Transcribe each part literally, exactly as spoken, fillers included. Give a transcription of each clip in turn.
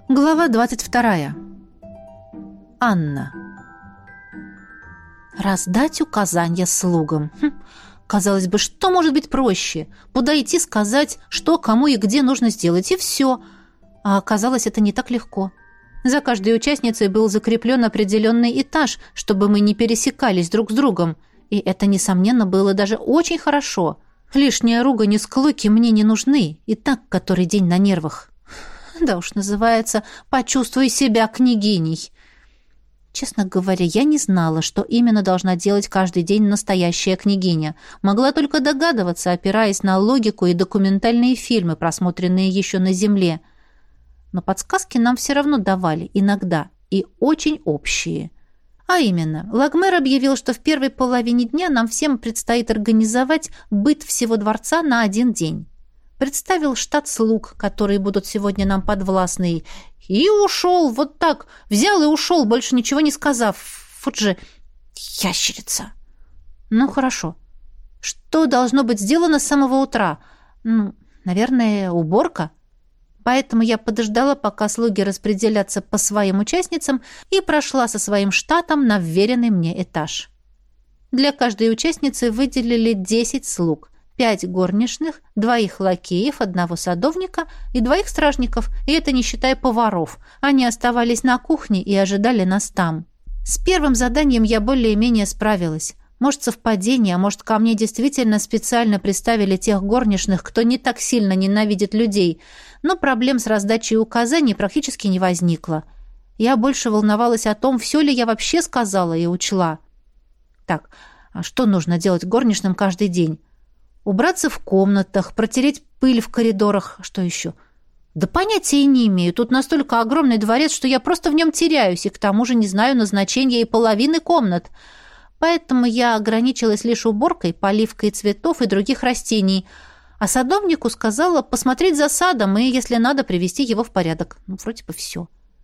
Глава двадцать вторая. Анна. Раздать указания слугам. Хм, казалось бы, что может быть проще? Подойти, сказать, что, кому и где нужно сделать, и все. А оказалось, это не так легко. За каждой участницей был закреплен определенный этаж, чтобы мы не пересекались друг с другом. И это, несомненно, было даже очень хорошо. Лишняя ругань и склоки мне не нужны, и так который день на нервах. Да уж, называется «Почувствуй себя княгиней». Честно говоря, я не знала, что именно должна делать каждый день настоящая княгиня. Могла только догадываться, опираясь на логику и документальные фильмы, просмотренные еще на земле. Но подсказки нам все равно давали, иногда, и очень общие. А именно, Лагмер объявил, что в первой половине дня нам всем предстоит организовать быт всего дворца на один день. Представил штат слуг, которые будут сегодня нам подвластны, и ушел вот так, взял и ушел, больше ничего не сказав. Вот же ящерица. Ну, хорошо. Что должно быть сделано с самого утра? Ну, наверное, уборка. Поэтому я подождала, пока слуги распределятся по своим участницам, и прошла со своим штатом на вверенный мне этаж. Для каждой участницы выделили десять слуг. Пять горничных, двоих лакеев, одного садовника и двоих стражников, и это не считая поваров. Они оставались на кухне и ожидали нас там. С первым заданием я более-менее справилась. Может, совпадение, а может, ко мне действительно специально приставили тех горничных, кто не так сильно ненавидит людей. Но проблем с раздачей указаний практически не возникло. Я больше волновалась о том, все ли я вообще сказала и учла. Так, а что нужно делать горничным каждый день? Убраться в комнатах, протереть пыль в коридорах. Что еще? Да понятия не имею. Тут настолько огромный дворец, что я просто в нем теряюсь, и к тому же не знаю назначения и половины комнат. Поэтому я ограничилась лишь уборкой, поливкой цветов и других растений. А садовнику сказала посмотреть за садом и, если надо, привести его в порядок. Ну, вроде бы все.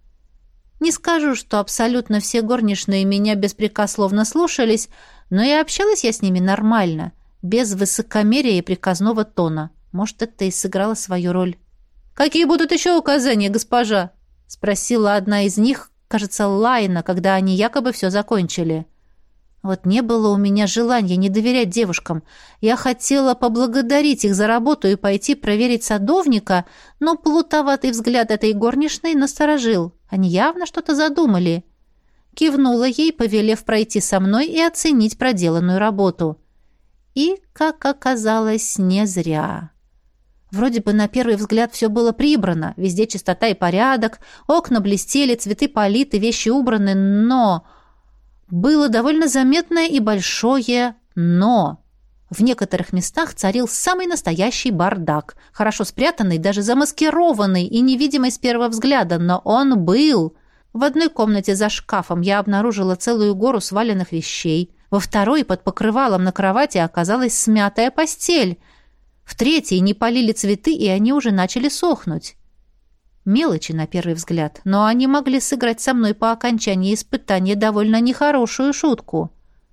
Не скажу, что абсолютно все горничные меня беспрекословно слушались, но и общалась я с ними нормально, без высокомерия и приказного тона. Может, это и сыграло свою роль. «Какие будут еще указания, госпожа?» — спросила одна из них, кажется, Лайна, когда они якобы все закончили. Вот не было у меня желания не доверять девушкам. Я хотела поблагодарить их за работу и пойти проверить садовника, но плутоватый взгляд этой горничной насторожил. Они явно что-то задумали. Кивнула ей, повелев пройти со мной и оценить проделанную работу. И, как оказалось, не зря. Вроде бы на первый взгляд все было прибрано, везде чистота и порядок, окна блестели, цветы политы, вещи убраны, но... Было довольно заметное и большое «но». В некоторых местах царил самый настоящий бардак, хорошо спрятанный, даже замаскированный и невидимый с первого взгляда, но он был. В одной комнате за шкафом я обнаружила целую гору сваленных вещей. Во второй под покрывалом на кровати оказалась смятая постель. В третьей не полили цветы, и они уже начали сохнуть. Мелочи на первый взгляд, но они могли сыграть со мной по окончании испытания довольно нехорошую шутку.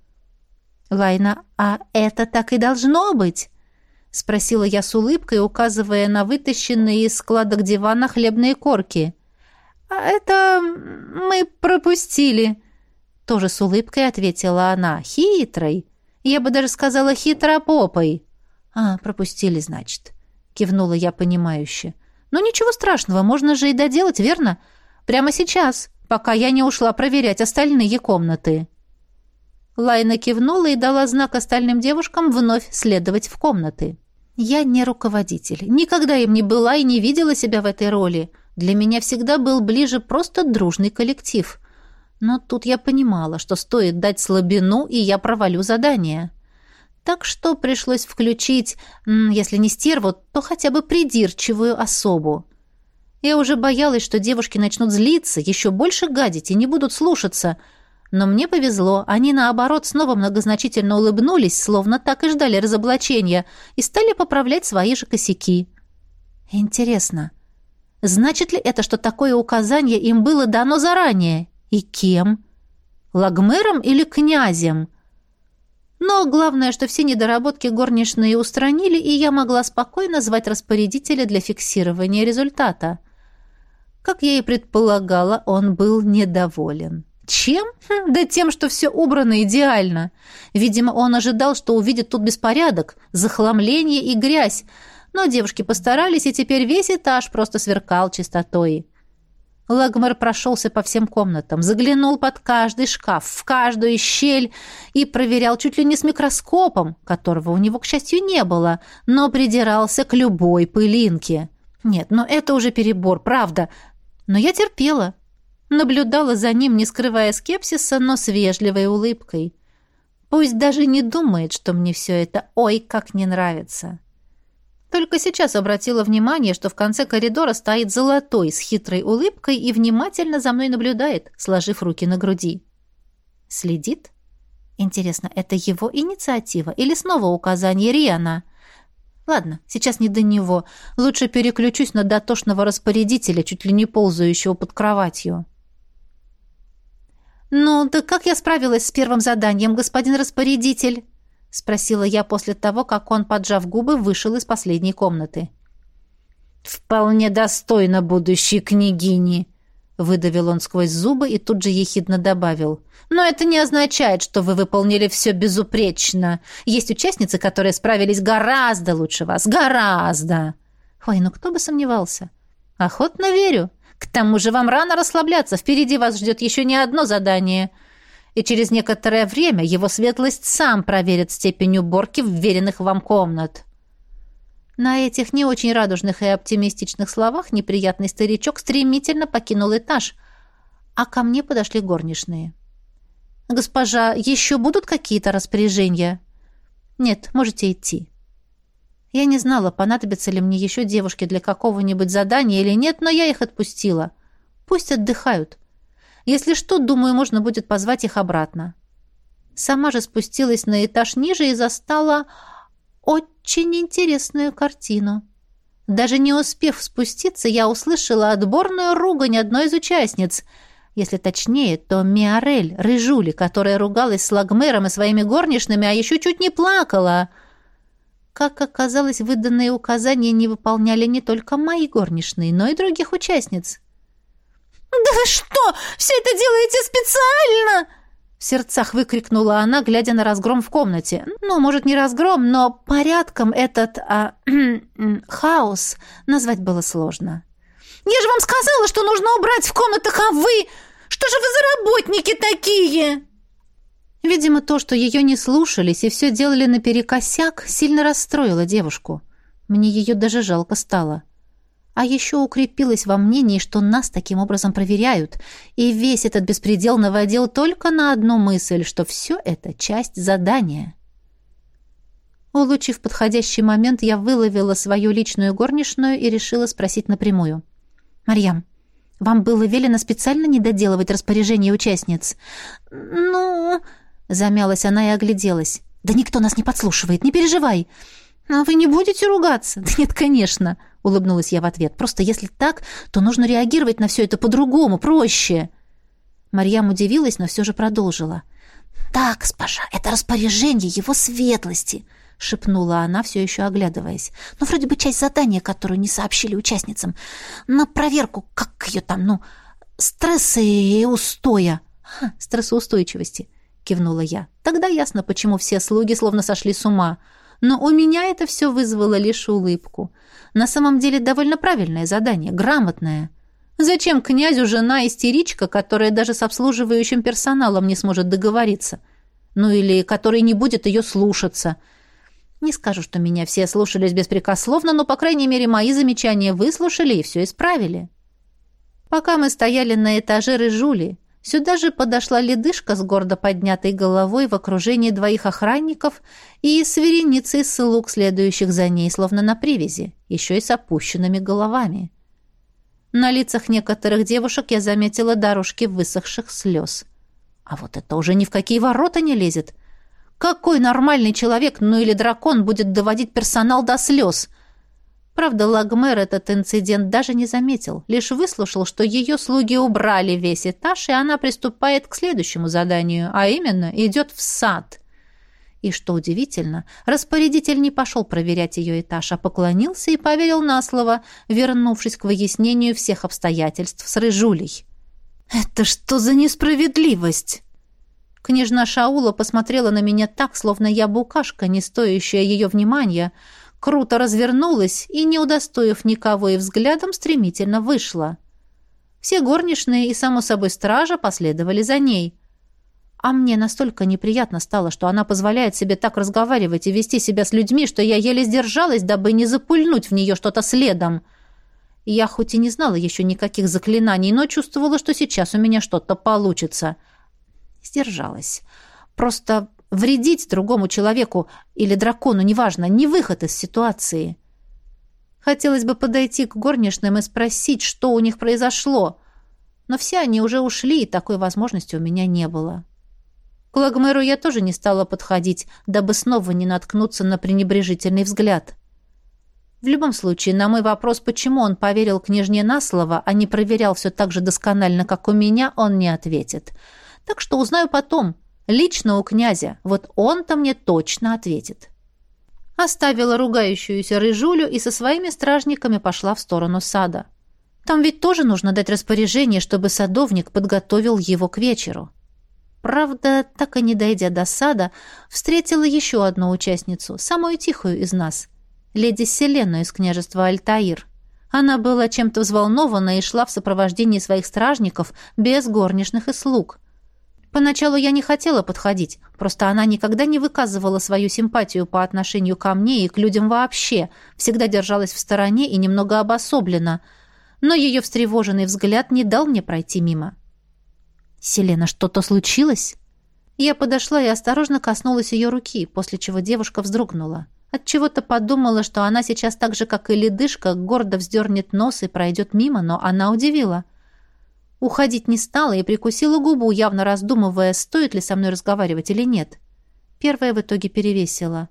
«Лайна, а это так и должно быть?» — спросила я с улыбкой, указывая на вытащенные из складок дивана хлебные корки. «А это мы пропустили», — тоже с улыбкой ответила она. «Хитрой. Я бы даже сказала хитропопой». «А, пропустили, значит», — кивнула я понимающе. «Ну ничего страшного, можно же и доделать, верно? Прямо сейчас, пока я не ушла проверять остальные комнаты». Лайна кивнула и дала знак остальным девушкам вновь следовать в комнаты. Я не руководитель, никогда им не была и не видела себя в этой роли. Для меня всегда был ближе просто дружный коллектив. Но тут я понимала, что стоит дать слабину, и я провалю задание. Так что пришлось включить, если не стерву, то хотя бы придирчивую особу. Я уже боялась, что девушки начнут злиться, еще больше гадить и не будут слушаться. Но мне повезло, они, наоборот, снова многозначительно улыбнулись, словно так и ждали разоблачения, и стали поправлять свои же косяки. Интересно, значит ли это, что такое указание им было дано заранее? И кем? Лагмером или князем? Но главное, что все недоработки горничные устранили, и я могла спокойно звать распорядителя для фиксирования результата. Как я и предполагала, он был недоволен. Чем? Хм, да тем, что все убрано идеально. Видимо, он ожидал, что увидит тут беспорядок, захламление и грязь. Но девушки постарались, и теперь весь этаж просто сверкал чистотой. Лагмер прошелся по всем комнатам, заглянул под каждый шкаф, в каждую щель и проверял чуть ли не с микроскопом, которого у него, к счастью, не было, но придирался к любой пылинке. Нет, но это уже перебор, правда. Но я терпела. Наблюдала за ним, не скрывая скепсиса, но с вежливой улыбкой. Пусть даже не думает, что мне все это ой как не нравится. Только сейчас обратила внимание, что в конце коридора стоит Золотой с хитрой улыбкой и внимательно за мной наблюдает, сложив руки на груди. Следит? Интересно, это его инициатива или снова указание Риана? Ладно, сейчас не до него. Лучше переключусь на дотошного распорядителя, чуть ли не ползающего под кроватью. «Ну, да как я справилась с первым заданием, господин распорядитель?» — спросила я после того, как он, поджав губы, вышел из последней комнаты. «Вполне достойно будущей княгини», — выдавил он сквозь зубы и тут же ехидно добавил. «Но это не означает, что вы выполнили все безупречно. Есть участницы, которые справились гораздо лучше вас. Гораздо!» «Ой, ну кто бы сомневался. Охотно верю. К тому же вам рано расслабляться. Впереди вас ждет еще не одно задание. И через некоторое время его светлость сам проверит степень уборки вверенных вам комнат». На этих не очень радужных и оптимистичных словах неприятный старичок стремительно покинул этаж, а ко мне подошли горничные. «Госпожа, еще будут какие-то распоряжения?» «Нет, можете идти». Я не знала, понадобятся ли мне еще девушки для какого-нибудь задания или нет, но я их отпустила. Пусть отдыхают. Если что, думаю, можно будет позвать их обратно. Сама же спустилась на этаж ниже и застала очень интересную картину. Даже не успев спуститься, я услышала отборную ругань одной из участниц. Если точнее, то Миорель, рыжули, которая ругалась с Лагмером и своими горничными, а еще чуть не плакала. Как оказалось, выданные указания не выполняли не только мои горничные, но и других участниц. «Да вы что, все это делаете специально?» В сердцах выкрикнула она, глядя на разгром в комнате. Ну, может, не разгром, но порядком этот а, хаос назвать было сложно. «Я же вам сказала, что нужно убрать в комнатах, а вы... Что же вы за работники такие?» Видимо, то, что ее не слушались и все делали наперекосяк, сильно расстроило девушку. Мне ее даже жалко стало. А еще укрепилась во мнении, что нас таким образом проверяют, и весь этот беспредел наводил только на одну мысль, что все это часть задания. Улучив подходящий момент, я выловила свою личную горничную и решила спросить напрямую. «Марьям, вам было велено специально не доделывать распоряжение участниц?» «Ну...» — замялась она и огляделась. «Да никто нас не подслушивает, не переживай!» «А вы не будете ругаться?» «Да нет, конечно!» — улыбнулась я в ответ. «Просто если так, то нужно реагировать на все это по-другому, проще». Марьям удивилась, но все же продолжила. «Да, госпожа, это распоряжение его светлости», — шепнула она, все еще оглядываясь. «Ну, вроде бы часть задания, которую не сообщили участницам. На проверку, как ее там, ну, стресса и устоя». «Ха, стрессоустойчивости», — кивнула я. «Тогда ясно, почему все слуги словно сошли с ума. Но у меня это все вызвало лишь улыбку. На самом деле довольно правильное задание, грамотное. Зачем князю жена истеричка, которая даже с обслуживающим персоналом не сможет договориться? Ну или который не будет ее слушаться? Не скажу, что меня все слушались беспрекословно, но, по крайней мере, мои замечания выслушали и все исправили. Пока мы стояли на этаже рыжули, сюда же подошла ледышка с гордо поднятой головой в окружении двоих охранников и с вереницей слуг, следующих за ней, словно на привязи, еще и с опущенными головами. На лицах некоторых девушек я заметила дорожки высохших слез. А вот это уже ни в какие ворота не лезет. Какой нормальный человек, ну или дракон, будет доводить персонал до слез? Правда, Лагмер этот инцидент даже не заметил, лишь выслушал, что ее слуги убрали весь этаж, и она приступает к следующему заданию, а именно идет в сад. И, что удивительно, распорядитель не пошел проверять ее этаж, а поклонился и поверил на слово, вернувшись к выяснению всех обстоятельств с Рыжулей. «Это что за несправедливость?» Княжна Шаула посмотрела на меня так, словно я букашка, не стоящая ее внимания, круто развернулась и, не удостоив никого и взглядом, стремительно вышла. Все горничные и, само собой, стража последовали за ней. А мне настолько неприятно стало, что она позволяет себе так разговаривать и вести себя с людьми, что я еле сдержалась, дабы не запульнуть в нее что-то следом. Я хоть и не знала еще никаких заклинаний, но чувствовала, что сейчас у меня что-то получится. Сдержалась. Просто вредить другому человеку или дракону, неважно, не выход из ситуации. Хотелось бы подойти к горничным и спросить, что у них произошло, но все они уже ушли, и такой возможности у меня не было. К Лагмеру я тоже не стала подходить, дабы снова не наткнуться на пренебрежительный взгляд. В любом случае, на мой вопрос, почему он поверил княжне на слово, а не проверял все так же досконально, как у меня, он не ответит. Так что узнаю потом, лично у князя. Вот он-то мне точно ответит. Оставила ругающуюся Рыжулю и со своими стражниками пошла в сторону сада. Там ведь тоже нужно дать распоряжение, чтобы садовник подготовил его к вечеру. Правда, так и не дойдя до сада, встретила еще одну участницу, самую тихую из нас, леди Селену из княжества Альтаир. Она была чем-то взволнована и шла в сопровождении своих стражников без горничных и слуг. Поначалу я не хотела подходить, просто она никогда не выказывала свою симпатию по отношению ко мне и к людям вообще, всегда держалась в стороне и немного обособлена, но ее встревоженный взгляд не дал мне пройти мимо. «Селена, что-то случилось?» Я подошла и осторожно коснулась ее руки, после чего девушка вздрогнула. Отчего-то подумала, что она сейчас так же, как и ледышка, гордо вздернет нос и пройдет мимо, но она удивила. Уходить не стала и прикусила губу, явно раздумывая, стоит ли со мной разговаривать или нет. Первая в итоге перевесила.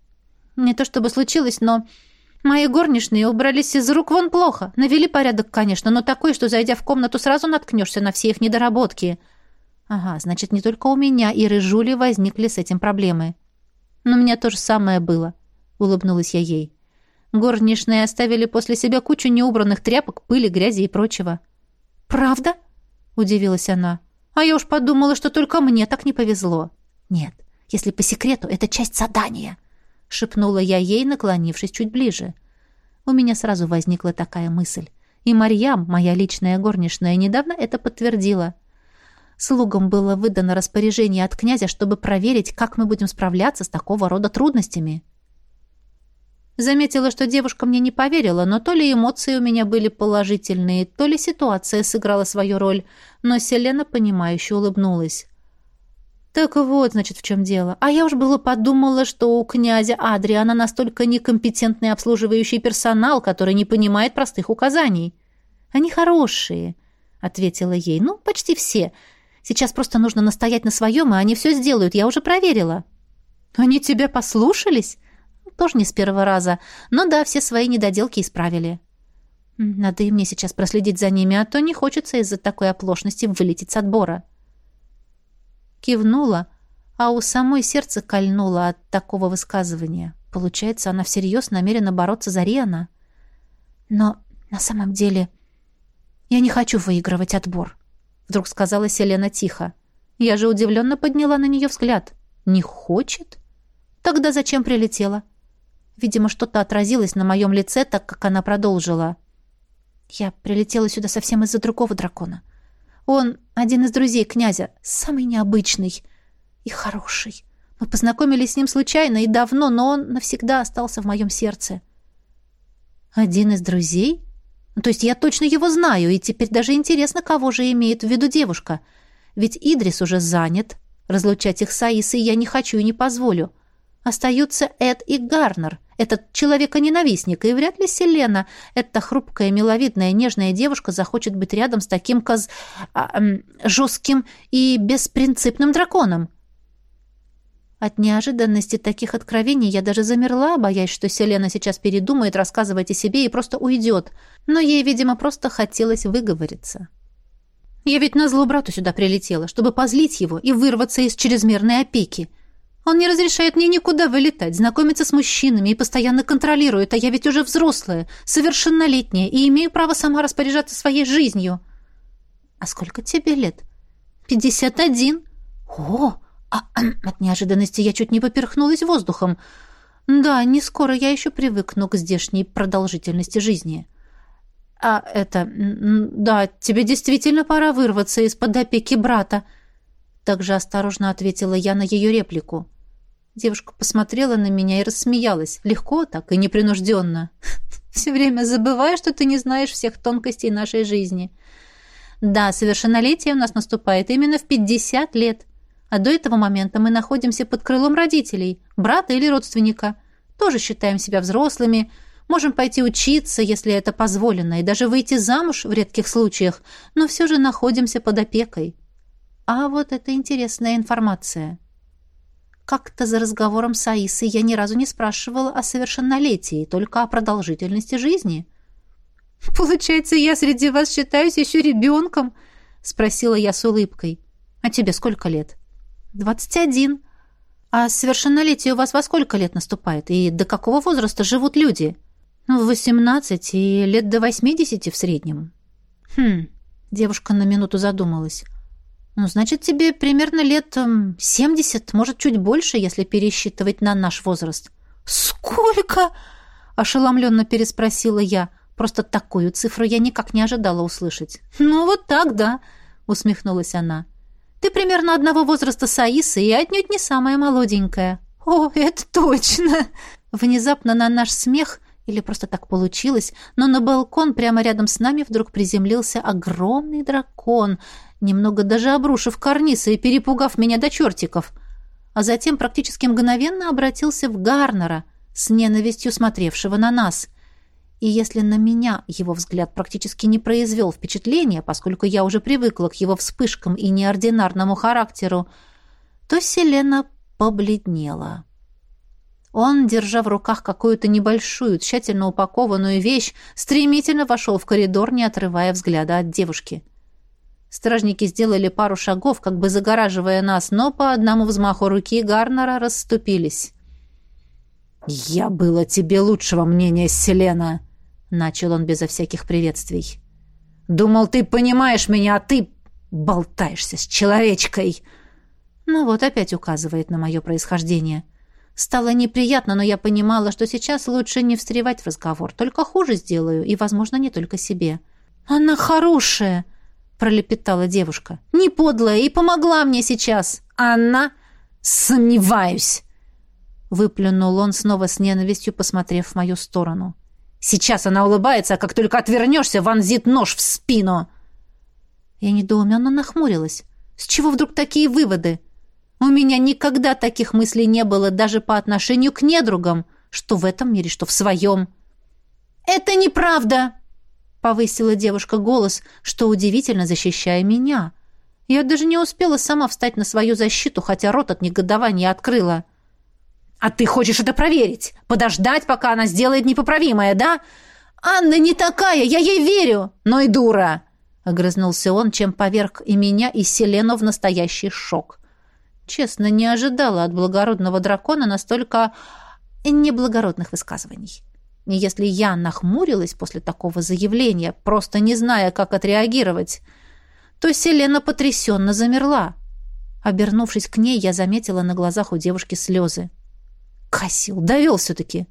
Не то чтобы случилось, но... Мои горничные убрались из рук вон плохо. Навели порядок, конечно, но такой, что, зайдя в комнату, сразу наткнешься на все их недоработки. Ага, значит, не только у меня и Рыжули возникли с этим проблемы. Но у меня то же самое было, улыбнулась я ей. Горничные оставили после себя кучу неубранных тряпок, пыли, грязи и прочего. «Правда?» — удивилась она. «А я уж подумала, что только мне так не повезло». «Нет, если по секрету, это часть задания», — шепнула я ей, наклонившись чуть ближе. У меня сразу возникла такая мысль. И Марьям, моя личная горничная, недавно это подтвердила. Слугам было выдано распоряжение от князя, чтобы проверить, как мы будем справляться с такого рода трудностями. Заметила, что девушка мне не поверила, но то ли эмоции у меня были положительные, то ли ситуация сыграла свою роль, но Селена, понимающе улыбнулась. «Так вот, значит, в чем дело. А я уж было подумала, что у князя Адриана настолько некомпетентный обслуживающий персонал, который не понимает простых указаний». «Они хорошие», — ответила ей. «Ну, почти все. Сейчас просто нужно настоять на своем, и они все сделают. Я уже проверила». «Они тебя послушались?» «Тоже не с первого раза. Но да, все свои недоделки исправили». «Надо и мне сейчас проследить за ними, а то не хочется из-за такой оплошности вылететь с отбора». Кивнула, а у самой сердце кольнуло от такого высказывания. Получается, она всерьез намерена бороться за Риана. «Но на самом деле я не хочу выигрывать отбор», — вдруг сказала Селена тихо. Я же удивленно подняла на нее взгляд. «Не хочет? Тогда зачем прилетела?» Видимо, что-то отразилось на моем лице, так как она продолжила. «Я прилетела сюда совсем из-за другого дракона. Он один из друзей князя, самый необычный и хороший. Мы познакомились с ним случайно и давно, но он навсегда остался в моем сердце». «Один из друзей? Ну, то есть я точно его знаю, и теперь даже интересно, кого же имеет в виду девушка. Ведь Идрис уже занят. Разлучать их с Аисой я не хочу и не позволю. Остаются Эд и Гарнер, этот человека-ненавистник, и вряд ли Селена, эта хрупкая, миловидная, нежная девушка, захочет быть рядом с таким коз... а, эм, жестким и беспринципным драконом». От неожиданности таких откровений я даже замерла, боясь, что Селена сейчас передумает рассказывать о себе и просто уйдет. Но ей, видимо, просто хотелось выговориться. Я ведь назло брату сюда прилетела, чтобы позлить его и вырваться из чрезмерной опеки. Он не разрешает мне никуда вылетать, знакомиться с мужчинами и постоянно контролирует, а я ведь уже взрослая, совершеннолетняя и имею право сама распоряжаться своей жизнью. А сколько тебе лет? Пятьдесят один. О, а, от неожиданности я чуть не поперхнулась воздухом. Да, не скоро я еще привыкну к здешней продолжительности жизни. А это... Да, тебе действительно пора вырваться из-под опеки брата. Также осторожно ответила я на ее реплику. Девушка посмотрела на меня и рассмеялась. Легко так и непринужденно. Все время забываю, что ты не знаешь всех тонкостей нашей жизни. Да, совершеннолетие у нас наступает именно в пятьдесят лет. А до этого момента мы находимся под крылом родителей, брата или родственника. Тоже считаем себя взрослыми, можем пойти учиться, если это позволено, и даже выйти замуж в редких случаях, но все же находимся под опекой. А вот это интересная информация. Как-то за разговором с Аисой я ни разу не спрашивала о совершеннолетии, только о продолжительности жизни. «Получается, я среди вас считаюсь еще ребенком?» — спросила я с улыбкой. «А тебе сколько лет?» «Двадцать один. А совершеннолетие у вас во сколько лет наступает? И до какого возраста живут люди?» «В восемнадцать и лет до восьмидесяти в среднем». «Хм...» — девушка на минуту задумалась. «Ну, значит, тебе примерно лет семьдесят, может, чуть больше, если пересчитывать на наш возраст». «Сколько?» — ошеломленно переспросила я. Просто такую цифру я никак не ожидала услышать. «Ну, вот так, да», — усмехнулась она. «Ты примерно одного возраста с Аисой и отнюдь не самая молоденькая». «О, это точно!» Внезапно на наш смех, или просто так получилось, но на балкон прямо рядом с нами вдруг приземлился огромный дракон, немного даже обрушив карнисы и перепугав меня до чертиков, а затем практически мгновенно обратился в Гарнера, с ненавистью смотревшего на нас. И если на меня его взгляд практически не произвел впечатления, поскольку я уже привыкла к его вспышкам и неординарному характеру, то Селена побледнела. Он, держа в руках какую-то небольшую, тщательно упакованную вещь, стремительно вошел в коридор, не отрывая взгляда от девушки. Стражники сделали пару шагов, как бы загораживая нас, но по одному взмаху руки Гарнера расступились. «Я был о тебе лучшего мнения, Селена», — начал он безо всяких приветствий. «Думал, ты понимаешь меня, а ты болтаешься с человечкой». Ну вот опять указывает на мое происхождение. Стало неприятно, но я понимала, что сейчас лучше не встревать в разговор, только хуже сделаю, и, возможно, не только себе. «Она хорошая», — пролепетала девушка. «Не подлая и помогла мне сейчас». «Она? Сомневаюсь», — выплюнул он снова с ненавистью, посмотрев в мою сторону. «Сейчас она улыбается, а как только отвернешься, вонзит нож в спину». Я недоуменно нахмурилась. «С чего вдруг такие выводы? У меня никогда таких мыслей не было даже по отношению к недругам, что в этом мире, что в своем». «Это неправда!» — повысила девушка голос, что удивительно, защищая меня. Я даже не успела сама встать на свою защиту, хотя рот от негодования открыла. «А ты хочешь это проверить? Подождать, пока она сделает непоправимое, да? Анна не такая, я ей верю!» «Ну и дура!» — огрызнулся он, чем поверг и меня, и Селену в настоящий шок. Честно, не ожидала от благородного дракона настолько неблагородных высказываний. И если я нахмурилась после такого заявления, просто не зная, как отреагировать, то Селена потрясенно замерла. Обернувшись к ней, я заметила на глазах у девушки слезы. Косил, довел все-таки.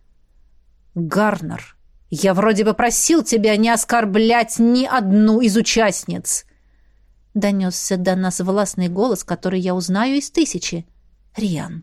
«Гарнер, я вроде бы просил тебя не оскорблять ни одну из участниц!» Донесся до нас властный голос, который я узнаю из тысячи. Риан.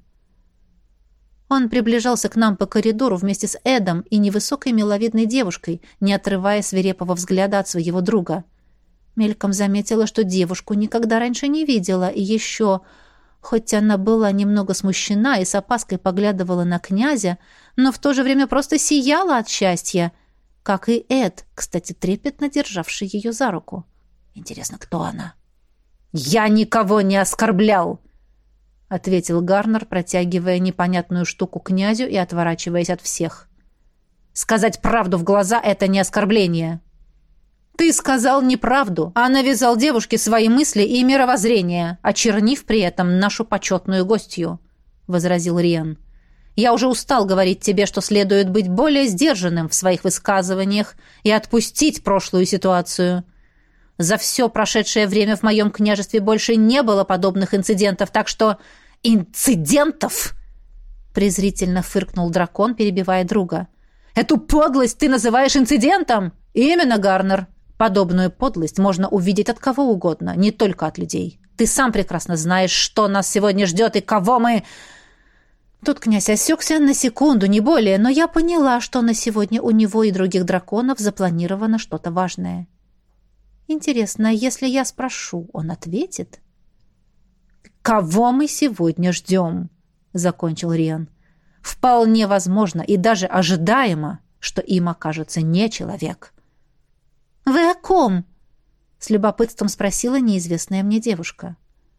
Он приближался к нам по коридору вместе с Эдом и невысокой миловидной девушкой, не отрывая свирепого взгляда от своего друга. Мельком заметила, что девушку никогда раньше не видела, и еще, хоть она была немного смущена и с опаской поглядывала на князя, но в то же время просто сияла от счастья, как и Эд, кстати, трепетно державший ее за руку. Интересно, кто она? «Я никого не оскорблял!» — ответил Гарнер, протягивая непонятную штуку князю и отворачиваясь от всех. «Сказать правду в глаза — это не оскорбление!» «Ты сказал неправду, а навязал девушке свои мысли и мировоззрение, очернив при этом нашу почетную гостью!» — возразил Риан. «Я уже устал говорить тебе, что следует быть более сдержанным в своих высказываниях и отпустить прошлую ситуацию. За все прошедшее время в моем княжестве больше не было подобных инцидентов, так что...» «Инцидентов!» — презрительно фыркнул дракон, перебивая друга. «Эту подлость ты называешь инцидентом?» «Именно, Гарнер. Подобную подлость можно увидеть от кого угодно, не только от людей. Ты сам прекрасно знаешь, что нас сегодня ждет и кого мы...» Тут князь осекся на секунду, не более, но я поняла, что на сегодня у него и других драконов запланировано что-то важное. Интересно, если я спрошу, он ответит? «Кого мы сегодня ждем?» — закончил Риан. «Вполне возможно и даже ожидаемо, что им окажется не человек». «Вы о ком?» — с любопытством спросила неизвестная мне девушка.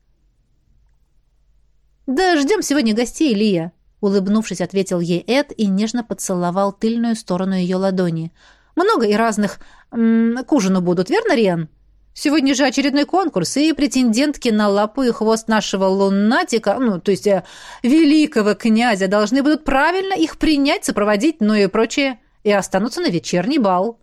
«Да ждем сегодня гостей, Лия», — улыбнувшись, ответил ей Эд и нежно поцеловал тыльную сторону ее ладони. «Много и разных м -м, к ужину будут, верно, Риан? Сегодня же очередной конкурс, и претендентки на лапу и хвост нашего лунатика, ну, то есть э, великого князя, должны будут правильно их принять, сопроводить, ну и прочее, и останутся на вечерний бал».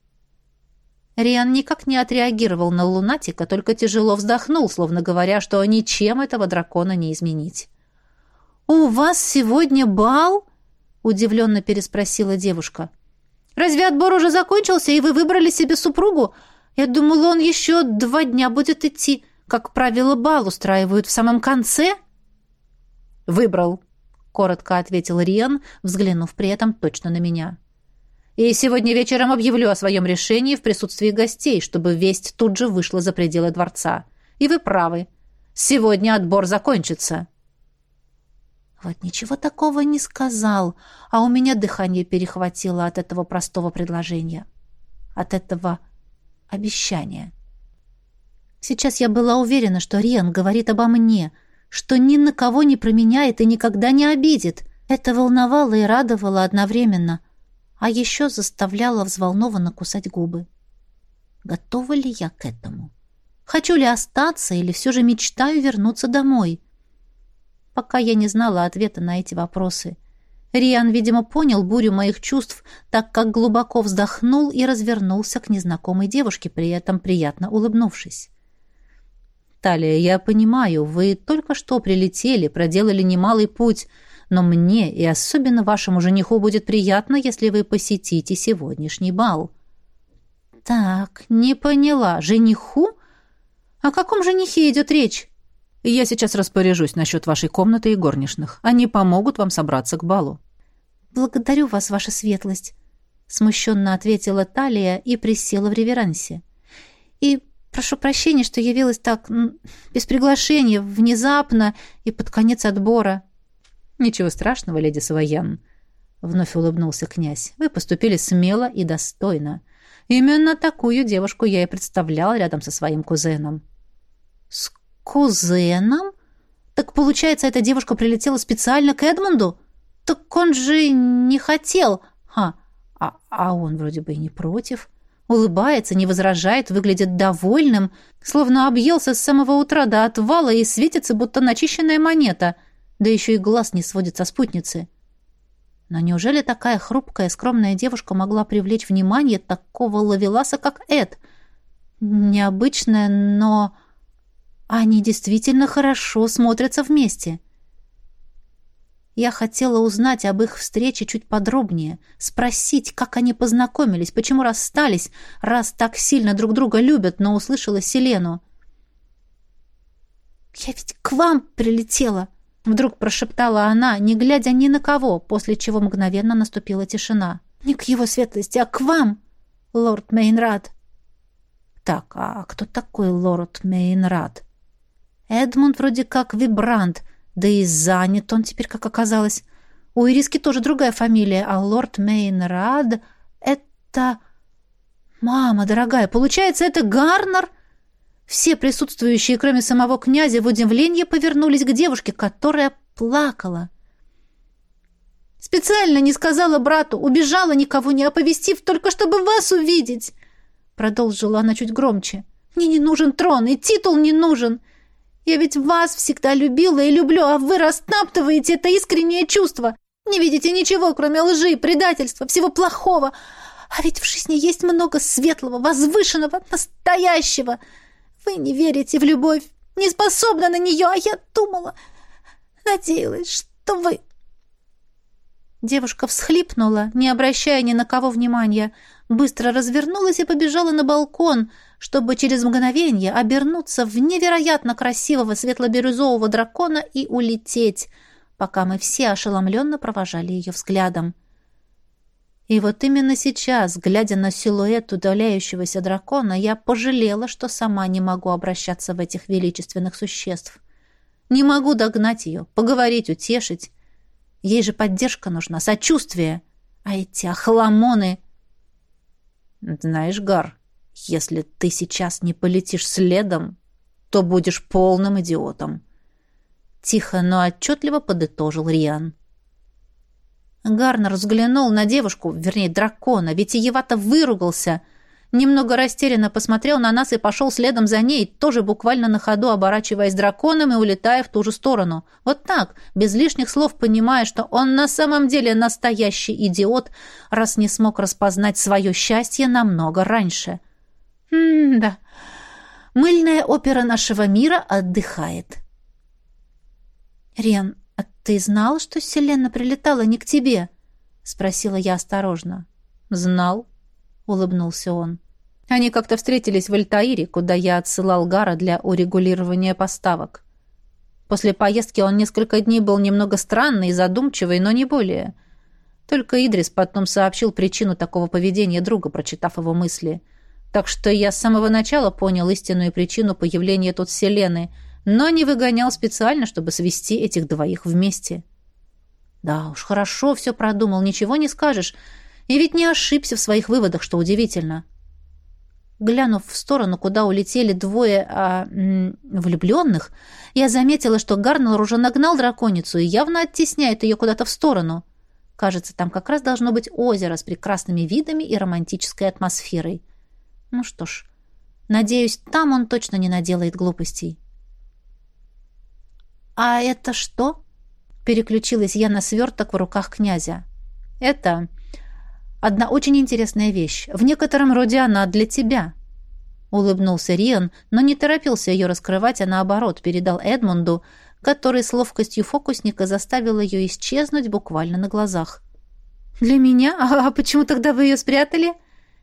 Риан никак не отреагировал на лунатика, только тяжело вздохнул, словно говоря, что ничем этого дракона не изменить. «У вас сегодня бал?» — удивленно переспросила девушка. «Разве отбор уже закончился, и вы выбрали себе супругу? Я думала, он еще два дня будет идти. Как правило, бал устраивают в самом конце». «Выбрал», — коротко ответил Риан, взглянув при этом точно на меня. «И сегодня вечером объявлю о своем решении в присутствии гостей, чтобы весть тут же вышла за пределы дворца. И вы правы. Сегодня отбор закончится». Вот ничего такого не сказал, а у меня дыхание перехватило от этого простого предложения. От этого обещания. Сейчас я была уверена, что Риан говорит обо мне, что ни на кого не променяет и никогда не обидит. Это волновало и радовало одновременно, а еще заставляло взволнованно кусать губы. Готова ли я к этому? Хочу ли остаться или все же мечтаю вернуться домой? Пока я не знала ответа на эти вопросы. Риан, видимо, понял бурю моих чувств, так как глубоко вздохнул и развернулся к незнакомой девушке, при этом приятно улыбнувшись. «Талия, я понимаю, вы только что прилетели, проделали немалый путь, но мне и особенно вашему жениху будет приятно, если вы посетите сегодняшний бал». «Так, не поняла. Жениху? О каком женихе идет речь?» «Я сейчас распоряжусь насчет вашей комнаты и горничных. Они помогут вам собраться к балу». «Благодарю вас, ваша светлость», — смущенно ответила Талия и присела в реверансе. «И прошу прощения, что явилась так, без приглашения, внезапно и под конец отбора». «Ничего страшного, леди Савоян», — вновь улыбнулся князь. «Вы поступили смело и достойно. Именно такую девушку я и представлял рядом со своим кузеном». «С кузеном? Так получается, эта девушка прилетела специально к Эдмунду? Так он же не хотел. Ха, а, а он вроде бы и не против. Улыбается, не возражает, выглядит довольным, словно объелся с самого утра до отвала и светится, будто начищенная монета, да еще и глаз не сводит со спутницы. Но неужели такая хрупкая, скромная девушка могла привлечь внимание такого ловеласа, как Эд? Необычная, но... Они действительно хорошо смотрятся вместе. Я хотела узнать об их встрече чуть подробнее, спросить, как они познакомились, почему расстались, раз так сильно друг друга любят, но услышала Селену. «Я ведь к вам прилетела!» — вдруг прошептала она, не глядя ни на кого, после чего мгновенно наступила тишина. «Не к его светлости, а к вам, лорд Мейнрад!» «Так, а кто такой лорд Мейнрад?» Эдмунд вроде как Вибрант, да и занят он теперь, как оказалось. У Ириски тоже другая фамилия, а лорд Мейнрад — это... Мама дорогая, получается, это Гарнер? Все присутствующие, кроме самого князя, в удивлении повернулись к девушке, которая плакала. «Специально не сказала брату, убежала, никого не оповестив, только чтобы вас увидеть!» Продолжила она чуть громче. «Мне не нужен трон, и титул не нужен!» Я ведь вас всегда любила и люблю, а вы растаптываете это искреннее чувство. Не видите ничего, кроме лжи, предательства, всего плохого. А ведь в жизни есть много светлого, возвышенного, настоящего. Вы не верите в любовь, не способны на нее, а я думала, надеялась, что вы...» Девушка всхлипнула, не обращая ни на кого внимания, быстро развернулась и побежала на балкон, чтобы через мгновение обернуться в невероятно красивого светло-бирюзового дракона и улететь, пока мы все ошеломленно провожали ее взглядом. И вот именно сейчас, глядя на силуэт удаляющегося дракона, я пожалела, что сама не могу обращаться в этих величественных существ. Не могу догнать ее, поговорить, утешить. Ей же поддержка нужна, сочувствие. А эти охламоны... Знаешь, Гар, если ты сейчас не полетишь следом, то будешь полным идиотом. Тихо, но отчетливо подытожил Риан. Гарнер взглянул на девушку, вернее, дракона, витиевато выругался, немного растерянно посмотрел на нас и пошел следом за ней, тоже буквально на ходу оборачиваясь драконом и улетая в ту же сторону. Вот так, без лишних слов, понимая, что он на самом деле настоящий идиот, раз не смог распознать свое счастье намного раньше. М-да, мыльная опера нашего мира отдыхает. «Рен, а ты знал, что Селена прилетала не к тебе?» — спросила я осторожно. «Знал», — улыбнулся он. «Они как-то встретились в Альтаире, куда я отсылал Гара для урегулирования поставок. После поездки он несколько дней был немного странный и задумчивый, но не более. Только Идрис потом сообщил причину такого поведения друга, прочитав его мысли. Так что я с самого начала понял истинную причину появления тут Селены, но не выгонял специально, чтобы свести этих двоих вместе». «Да уж, хорошо все продумал, ничего не скажешь. И ведь не ошибся в своих выводах, что удивительно». Глянув в сторону, куда улетели двое а, м, влюбленных, я заметила, что Гарнелл уже нагнал драконицу и явно оттесняет ее куда-то в сторону. Кажется, там как раз должно быть озеро с прекрасными видами и романтической атмосферой. Ну что ж, надеюсь, там он точно не наделает глупостей. «А это что?» — переключилась я на сверток в руках князя. «Это одна очень интересная вещь. В некотором роде она для тебя», — улыбнулся Риан, но не торопился ее раскрывать, а наоборот передал Эдмунду, который с ловкостью фокусника заставил ее исчезнуть буквально на глазах. «Для меня? А почему тогда вы ее спрятали?»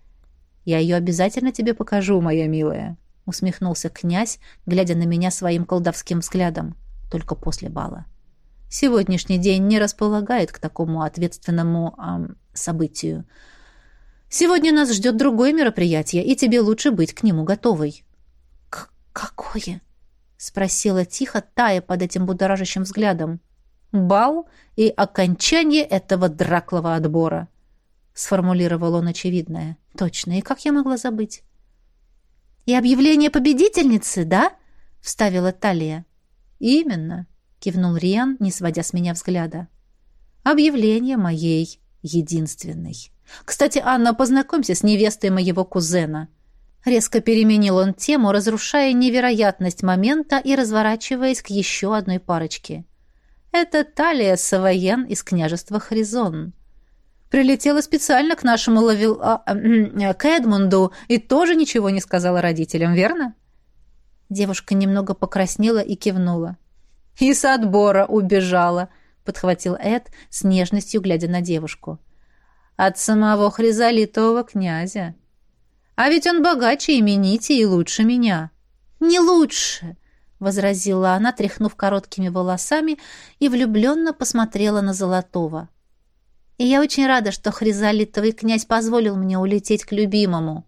«Я ее обязательно тебе покажу, моя милая», — усмехнулся князь, глядя на меня своим колдовским взглядом. «Только после бала. Сегодняшний день не располагает к такому ответственному эм, событию. Сегодня нас ждет другое мероприятие, и тебе лучше быть к нему готовой». К «Какое?» — спросила тихо, тая под этим будоражащим взглядом. «Бал и окончание этого драклого отбора», — сформулировал он очевидное. «Точно, и как я могла забыть?» «И объявление победительницы, да?» — вставила Талия. «Именно», — кивнул Риан, не сводя с меня взгляда. «Объявление моей единственной. Кстати, Анна, познакомься с невестой моего кузена». Резко переменил он тему, разрушая невероятность момента и разворачиваясь к еще одной парочке. «Это Талия Савоян из княжества Хризон. Прилетела специально к нашему лавил... а, а, к Эдмунду и тоже ничего не сказала родителям, верно?» Девушка немного покраснела и кивнула. «И с отбора убежала», — подхватил Эд, с нежностью глядя на девушку. «От самого хризолитового князя. А ведь он богаче, именитее и лучше меня». «Не лучше», — возразила она, тряхнув короткими волосами, и влюбленно посмотрела на Золотого. «И я очень рада, что хризолитовый князь позволил мне улететь к любимому».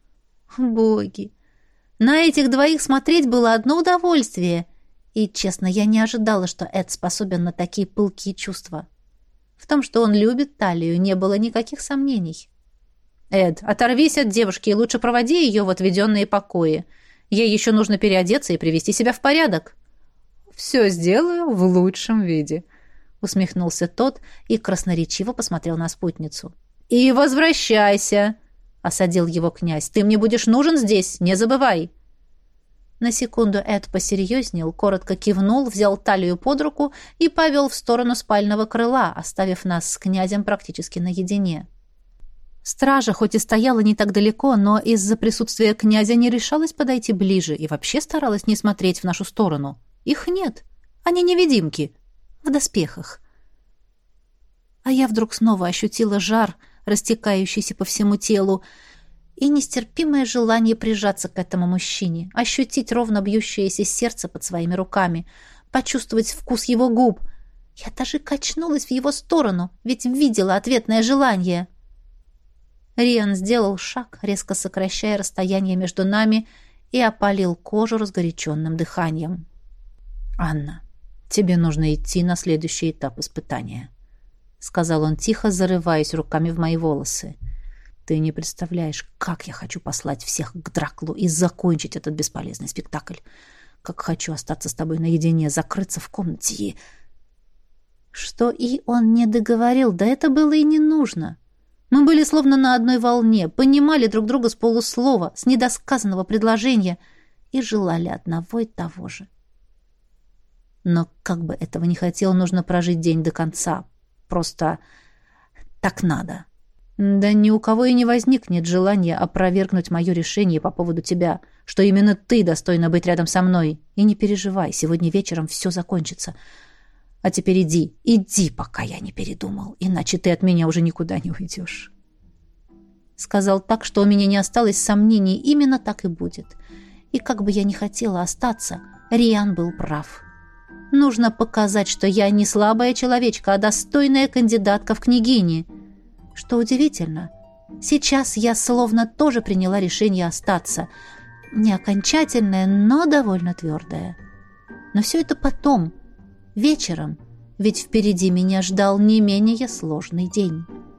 «Боги! На этих двоих смотреть было одно удовольствие, и, честно, я не ожидала, что Эд способен на такие пылкие чувства. В том, что он любит Талию, не было никаких сомнений. «Эд, оторвись от девушки и лучше проводи ее в отведенные покои. Ей еще нужно переодеться и привести себя в порядок». «Все сделаю в лучшем виде», — усмехнулся тот и красноречиво посмотрел на спутницу. «И возвращайся», — осадил его князь. «Ты мне будешь нужен здесь, не забывай». На секунду Эд посерьезнел, коротко кивнул, взял талию под руку и повел в сторону спального крыла, оставив нас с князем практически наедине. Стража хоть и стояла не так далеко, но из-за присутствия князя не решалась подойти ближе и вообще старалась не смотреть в нашу сторону. Их нет. Они невидимки. В доспехах. А я вдруг снова ощутила жар, растекающийся по всему телу, и нестерпимое желание прижаться к этому мужчине, ощутить ровно бьющееся сердце под своими руками, почувствовать вкус его губ. Я даже качнулась в его сторону, ведь видела ответное желание. Риан сделал шаг, резко сокращая расстояние между нами, и опалил кожу разгоряченным дыханием. «Анна, тебе нужно идти на следующий этап испытания», — сказал он тихо, зарываясь руками в мои волосы. «Ты не представляешь, как я хочу послать всех к Драклу и закончить этот бесполезный спектакль. Как хочу остаться с тобой наедине, закрыться в комнате и...» Что и он не договорил, да это было и не нужно. Мы были словно на одной волне, понимали друг друга с полуслова, с недосказанного предложения и желали одного и того же. Но как бы этого ни хотел, нужно прожить день до конца. Просто так надо. Да ни у кого и не возникнет желания опровергнуть мое решение по поводу тебя, что именно ты достойна быть рядом со мной. И не переживай, сегодня вечером все закончится. А теперь иди, иди, пока я не передумал, иначе ты от меня уже никуда не уйдешь. Сказал так, что у меня не осталось сомнений, именно так и будет. И как бы я ни хотела остаться, Риан был прав. Нужно показать, что я не слабая человечка, а достойная кандидатка в княгини. Что удивительно, сейчас я словно тоже приняла решение остаться. Не окончательное, но довольно твердое. Но все это потом, вечером, ведь впереди меня ждал не менее сложный день.